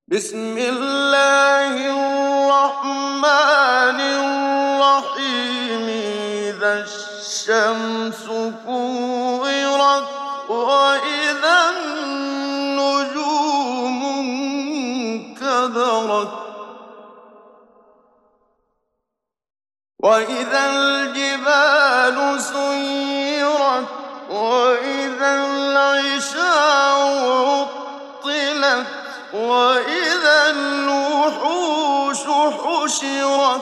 بسم الله الرحمن الرحيم إذا الشمس كورت وإذا النجوم انكدرت وإذا الجبال سيرت وإذا العشار عطلت وإذا الوحوش حشرت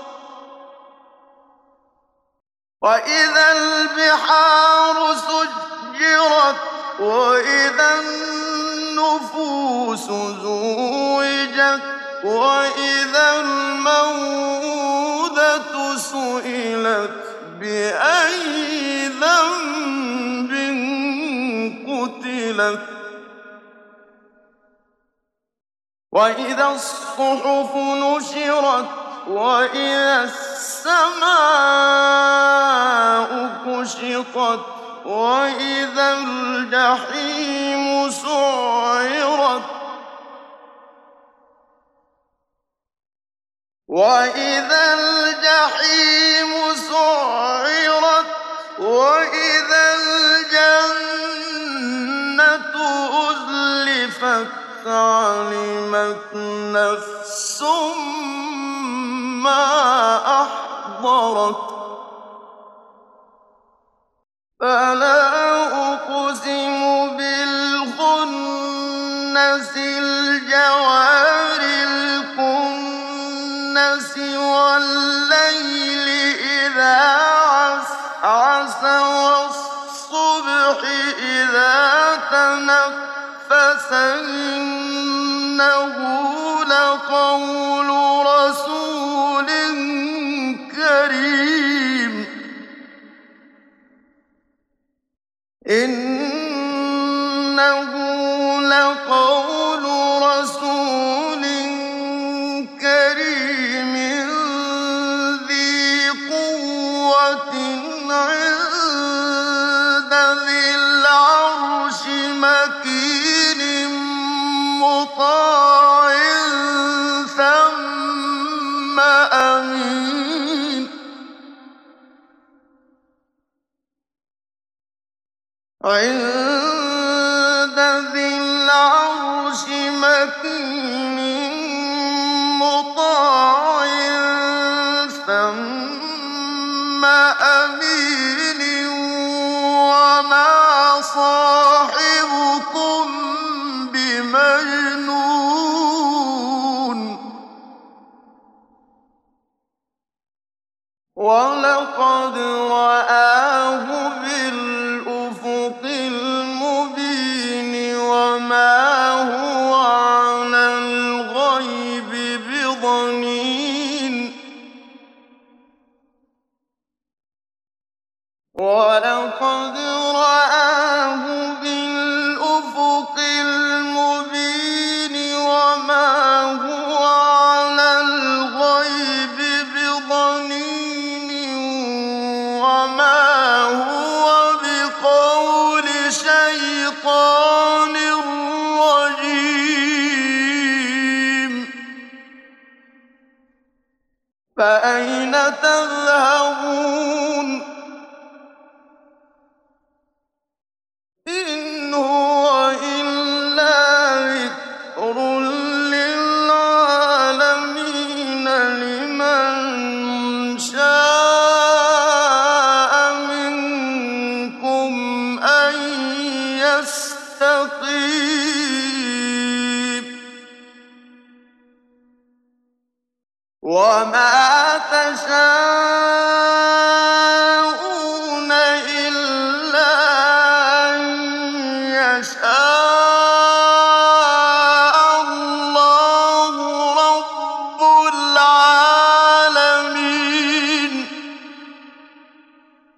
وإذا البحار سجرت وإذا النفوس زوجت وإذا الموءودة سئلت بأي ذنب قتلت وإذا الصحف نشرت وإذا السماء كشطت وإذا الجحيم سعرت وإذا الجحيم سعرت وإذا الجنة أزلفت علمت نفس ما أحضرت فلا أقسم بالخنس الجوار الكنس والليل إذا عسعس والصبح إذا تنفس إنه لقول رسول كريم إنه لقول رسول كريم ذي قوة عند ذي العرش مكين مطاع ثم أمين عند ذي العرش مكين مطاع ثم أمين وما صاحبكم بمجنون ولقد رآه بالأفق المبين وما هو على الغيب بضنين ولقد رآه بالأفق المبين وما هو على الغيب بضنين وما هو بقول شيطان رجيم فأين تذهبون إن هو إلا ذكر للعالمين لمن شاء منكم أن يستقيم وما تشاءون